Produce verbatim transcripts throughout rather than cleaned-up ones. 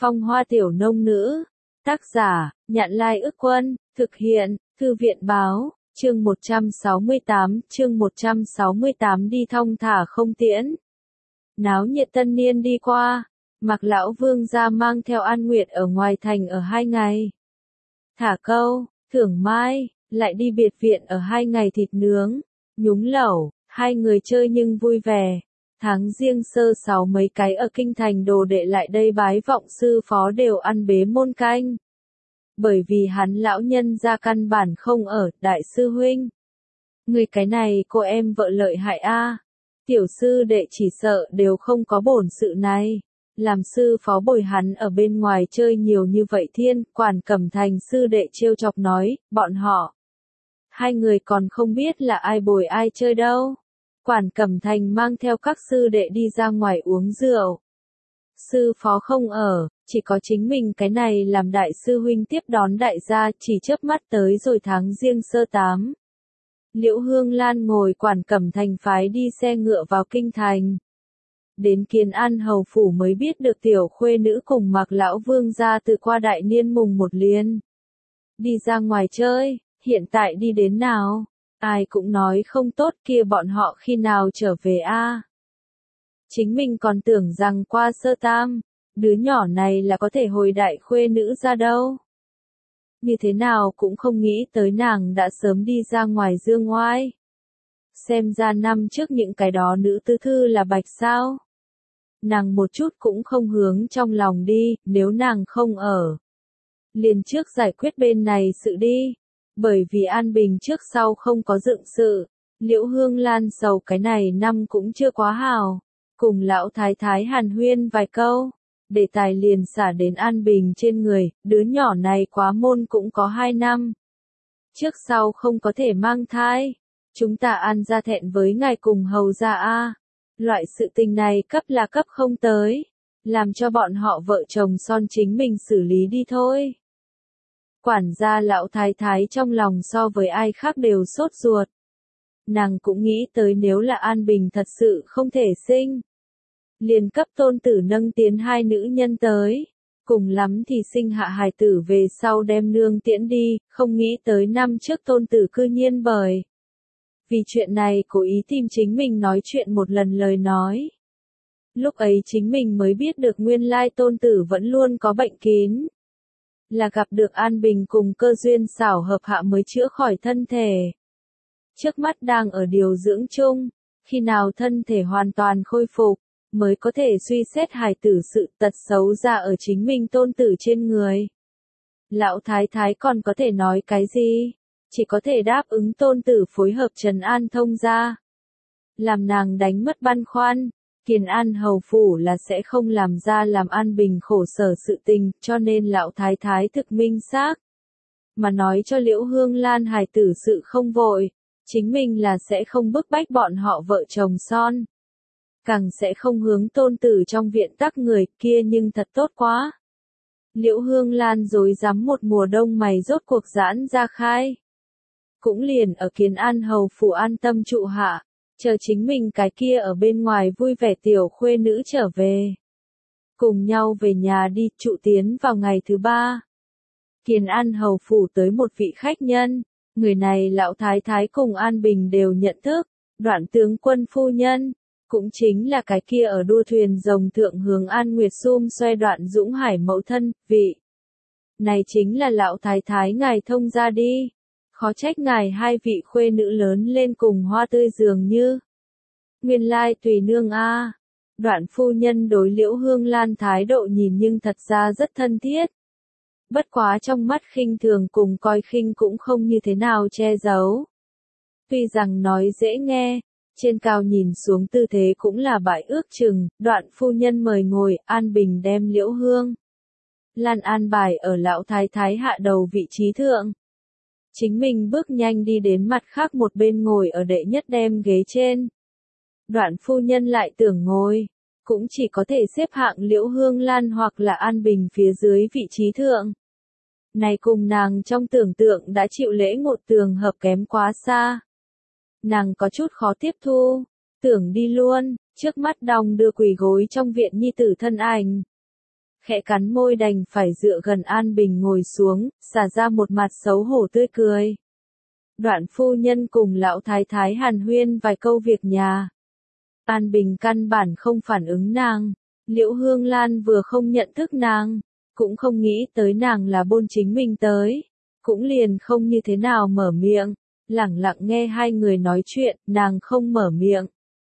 Phong hoa tiểu nông nữ. Tác giả, Nhạn Lai Ức Quân, thực hiện, Thư viện Báo, chương một trăm sáu mươi tám, chương một trăm sáu mươi tám đi thong thả không tiễn. Náo nhiệt tân niên đi qua, Mạc lão vương gia mang theo An Nguyệt ở ngoài thành ở hai ngày. Thả câu, thưởng mai, lại đi biệt viện ở hai ngày thịt nướng, nhúng lẩu, hai người chơi nhưng vui vẻ. Tháng riêng sơ sáu mấy cái ở kinh thành đồ đệ lại đây bái vọng sư phó đều ăn bế môn canh. Bởi vì hắn lão nhân ra căn bản không ở, đại sư huynh. Người cái này cô em vợ lợi hại a. Tiểu sư đệ chỉ sợ đều không có bổn sự này. Làm sư phó bồi hắn ở bên ngoài chơi nhiều như vậy thiên, Quản Cẩm Thành sư đệ trêu chọc nói, bọn họ. Hai người còn không biết là ai bồi ai chơi đâu. Quản Cẩm Thành mang theo các sư đệ đi ra ngoài uống rượu. Sư phó không ở, chỉ có chính mình cái này làm đại sư huynh tiếp đón đại gia, chỉ chớp mắt tới rồi tháng riêng sơ tám. Liễu Hương Lan ngồi Quản Cẩm Thành phái đi xe ngựa vào kinh thành. Đến Kiến An hầu phủ mới biết được tiểu khuê nữ cùng Mạc lão vương gia tự qua đại niên mùng một liền. Đi ra ngoài chơi, hiện tại đi đến nào? Ai cũng nói không tốt kia bọn họ khi nào trở về a? Chính mình còn tưởng rằng qua sơ tam, đứa nhỏ này là có thể hồi đại khuê nữ ra đâu. Như thế nào cũng không nghĩ tới nàng đã sớm đi ra ngoài dương ngoai. Xem ra năm trước những cái đó nữ tư thư là bạch sao. Nàng một chút cũng không hướng trong lòng đi, nếu nàng không ở. Liền trước giải quyết bên này sự đi. Bởi vì an bình trước sau không có dựng sự, Liễu Hương Lan sầu cái này năm cũng chưa quá hào. Cùng lão thái thái hàn huyên vài câu, đề tài liền xả đến an bình trên người, đứa nhỏ này quá môn cũng có hai năm. Trước sau không có thể mang thai, chúng ta an ra thẹn với ngài cùng hầu gia a. Loại sự tình này cấp là cấp không tới, làm cho bọn họ vợ chồng son chính mình xử lý đi thôi. Quản gia lão thái thái trong lòng so với ai khác đều sốt ruột. Nàng cũng nghĩ tới nếu là An Bình thật sự không thể sinh. Liền cấp tôn tử nâng tiến hai nữ nhân tới. Cùng lắm thì sinh hạ hài tử về sau đem nương tiễn đi, không nghĩ tới năm trước tôn tử cư nhiên bởi. Vì chuyện này cố ý tìm chính mình nói chuyện một lần lời nói. Lúc ấy chính mình mới biết được nguyên lai tôn tử vẫn luôn có bệnh kín. Là gặp được An Bình cùng cơ duyên xảo hợp hạ mới chữa khỏi thân thể. Trước mắt đang ở điều dưỡng chung, khi nào thân thể hoàn toàn khôi phục, mới có thể suy xét hài tử sự tật xấu ra ở chính mình tôn tử trên người. Lão thái thái còn có thể nói cái gì? Chỉ có thể đáp ứng tôn tử phối hợp trấn an thông gia. Làm nàng đánh mất băn khoăn. Kiến An hầu phủ là sẽ không làm ra làm An Bình khổ sở sự tình, cho nên lão thái thái thực minh xác. Mà nói cho Liễu Hương Lan hài tử sự không vội, chính mình là sẽ không bức bách bọn họ vợ chồng son. Càng sẽ không hướng tôn tử trong viện tắc người kia nhưng thật tốt quá. Liễu Hương Lan dối rắm một mùa đông mày rốt cuộc giãn ra khai. Cũng liền ở Kiến An hầu phủ an tâm trụ hạ. Chờ chính mình cái kia ở bên ngoài vui vẻ tiểu khuê nữ trở về. Cùng nhau về nhà đi trụ tiến vào ngày thứ ba. Kiến An hầu phủ tới một vị khách nhân. Người này lão thái thái cùng An Bình đều nhận thức. Đoạn tướng quân phu nhân. Cũng chính là cái kia ở đua thuyền rồng thượng hướng An Nguyệt Xum xoay Đoạn Dũng Hải mẫu thân, vị. Này chính là lão thái thái ngài thông ra đi. Khó trách ngài hai vị khuê nữ lớn lên cùng hoa tươi dường như. Nguyên lai tùy nương a. Đoạn phu nhân đối Liễu Hương Lan thái độ nhìn nhưng thật ra rất thân thiết. Bất quá trong mắt khinh thường cùng coi khinh cũng không như thế nào che giấu. Tuy rằng nói dễ nghe, trên cao nhìn xuống tư thế cũng là bại ước chừng, đoạn phu nhân mời ngồi, An Bình đem Liễu Hương Lan an bài ở lão thái thái hạ đầu vị trí thượng. Chính mình bước nhanh đi đến mặt khác một bên ngồi ở đệ nhất đem ghế trên. Đoạn phu nhân lại tưởng ngồi, cũng chỉ có thể xếp hạng Liễu Hương Lan hoặc là An Bình phía dưới vị trí thượng. Này cùng nàng trong tưởng tượng đã chịu lễ ngộ tường hợp kém quá xa. Nàng có chút khó tiếp thu, tưởng đi luôn, trước mắt đong đưa quỳ gối trong viện nhi tử thân ảnh. khẽ cắn môi đành phải dựa gần An Bình ngồi xuống, xả ra một mặt xấu hổ tươi cười. Đoạn phu nhân cùng lão thái thái hàn huyên vài câu việc nhà. An Bình căn bản không phản ứng nàng, Liễu Hương Lan vừa không nhận thức nàng, cũng không nghĩ tới nàng là bôn chính mình tới, cũng liền không như thế nào mở miệng, lẳng lặng nghe hai người nói chuyện, nàng không mở miệng.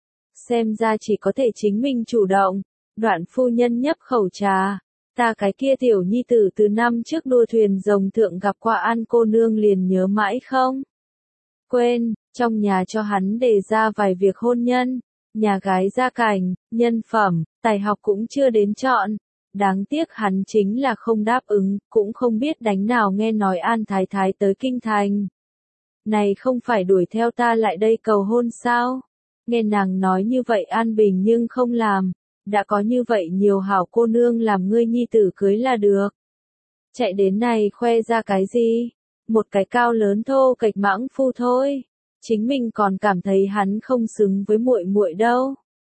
Xem ra chỉ có thể chính mình chủ động. Đoạn phu nhân nhấp khẩu trà, ta cái kia tiểu nhi tử từ năm trước đua thuyền rồng thượng gặp qua An cô nương liền nhớ mãi không? Quên, trong nhà cho hắn đề ra vài việc hôn nhân, nhà gái gia cảnh, nhân phẩm, tài học cũng chưa đến chọn. Đáng tiếc hắn chính là không đáp ứng, cũng không biết đánh nào nghe nói An thái thái tới kinh thành. Này không phải đuổi theo ta lại đây cầu hôn sao? Nghe nàng nói như vậy An Bình nhưng không làm. Đã có như vậy nhiều hảo cô nương làm ngươi nhi tử cưới là được. Chạy đến này khoe ra cái gì? Một cái cao lớn thô kệch mãng phu thôi. Chính mình còn cảm thấy hắn không xứng với muội muội đâu.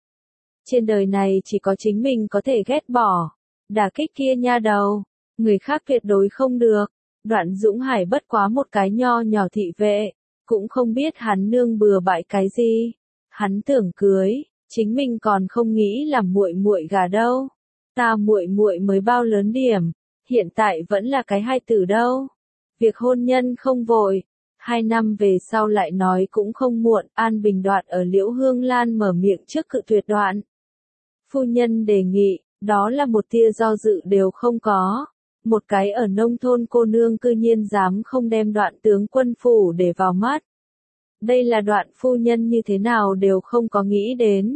Trên đời này chỉ có chính mình có thể ghét bỏ. Đả kích kia nha đầu. Người khác tuyệt đối không được. Đoạn Dũng Hải bất quá một cái nho nhỏ thị vệ. Cũng không biết hắn nương bừa bãi cái gì. Hắn tưởng cưới. Chính mình còn không nghĩ làm muội muội gả đâu. Ta muội muội mới bao lớn điểm, hiện tại vẫn là cái hai tử đâu. Việc hôn nhân không vội, hai năm về sau lại nói cũng không muộn. An Bình đoạn ở Liễu Hương Lan mở miệng trước cự tuyệt đoạn. Phu nhân đề nghị, đó là một tia do dự đều không có. Một cái ở nông thôn cô nương cư nhiên dám không đem đoạn tướng quân phủ để vào mắt. Đây là đoạn phu nhân như thế nào đều không có nghĩ đến.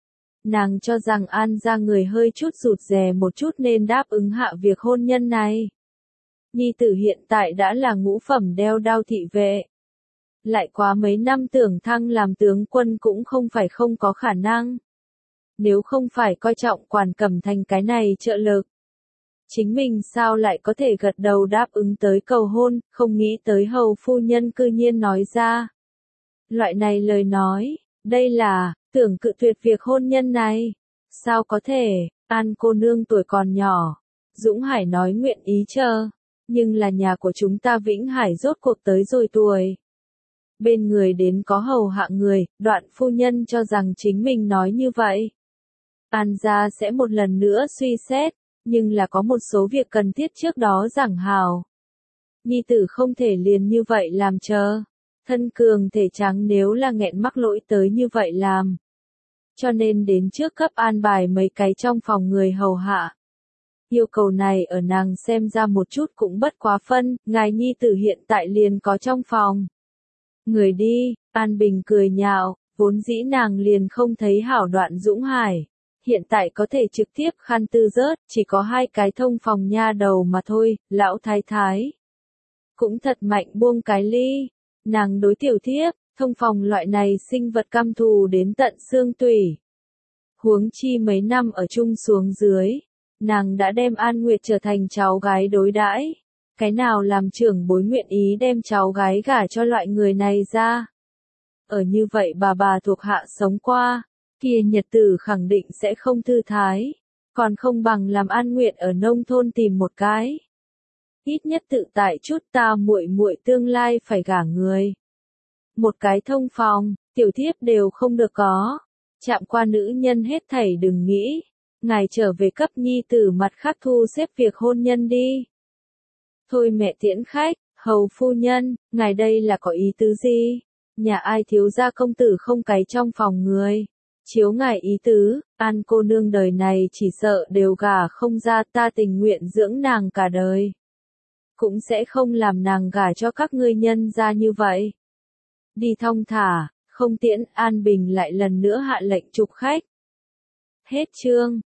Nàng cho rằng An ra người hơi chút rụt rè một chút nên đáp ứng hạ việc hôn nhân này. Nhi tử hiện tại đã là ngũ phẩm đeo đao thị vệ. Lại quá mấy năm tưởng thăng làm tướng quân cũng không phải không có khả năng. Nếu không phải coi trọng Quản Cẩm Thành cái này trợ lực. Chính mình sao lại có thể gật đầu đáp ứng tới cầu hôn, không nghĩ tới hầu phu nhân cư nhiên nói ra. Loại này lời nói, đây là, tưởng cự tuyệt việc hôn nhân này. Sao có thể, An cô nương tuổi còn nhỏ. Dũng Hải nói nguyện ý chờ. Nhưng là nhà của chúng ta Vĩnh Hải rốt cuộc tới rồi tuổi. Bên người đến có hầu hạ người, đoạn phu nhân cho rằng chính mình nói như vậy. An gia sẽ một lần nữa suy xét, nhưng là có một số việc cần thiết trước đó giảng hào. Nhi tử không thể liền như vậy làm chờ. Thân cường thể trắng nếu là nghẹn mắc lỗi tới như vậy làm. Cho nên đến trước cấp an bài mấy cái trong phòng người hầu hạ. Yêu cầu này ở nàng xem ra một chút cũng bất quá phân, ngài nhi tử hiện tại liền có trong phòng. Người đi, An Bình cười nhạo, vốn dĩ nàng liền không thấy hảo đoạn Dũng Hải. Hiện tại có thể trực tiếp khăn tư rớt, chỉ có hai cái thông phòng nha đầu mà thôi, lão thái thái. Cũng thật mạnh buông cái ly. Nàng đối tiểu thiếp, thông phòng loại này sinh vật căm thù đến tận xương tủy. Huống chi mấy năm ở chung xuống dưới, nàng đã đem An Nguyệt trở thành cháu gái đối đãi. Cái nào làm trưởng bối nguyện ý đem cháu gái gả cho loại người này ra. Ở như vậy bà bà thuộc hạ sống qua, kia nhật tử khẳng định sẽ không thư thái, còn không bằng làm An Nguyệt ở nông thôn tìm một cái. Ít nhất tự tại chút ta muội muội tương lai phải gả người. Một cái thông phòng, tiểu thiếp đều không được có. Chạm qua nữ nhân hết thảy đừng nghĩ. Ngài trở về cấp nhi tử mặt khác thu xếp việc hôn nhân đi. Thôi mẹ tiễn khách, hầu phu nhân, ngài đây là có ý tứ gì? Nhà ai thiếu gia công tử không cái trong phòng người. Chiếu ngài ý tứ, An cô nương đời này chỉ sợ đều gả không ra, ta tình nguyện dưỡng nàng cả đời. Cũng sẽ không làm nàng gả cho các ngươi nhân ra như vậy. Đi thong thả, không tiễn. An Bình lại lần nữa hạ lệnh trục khách. Hết chương.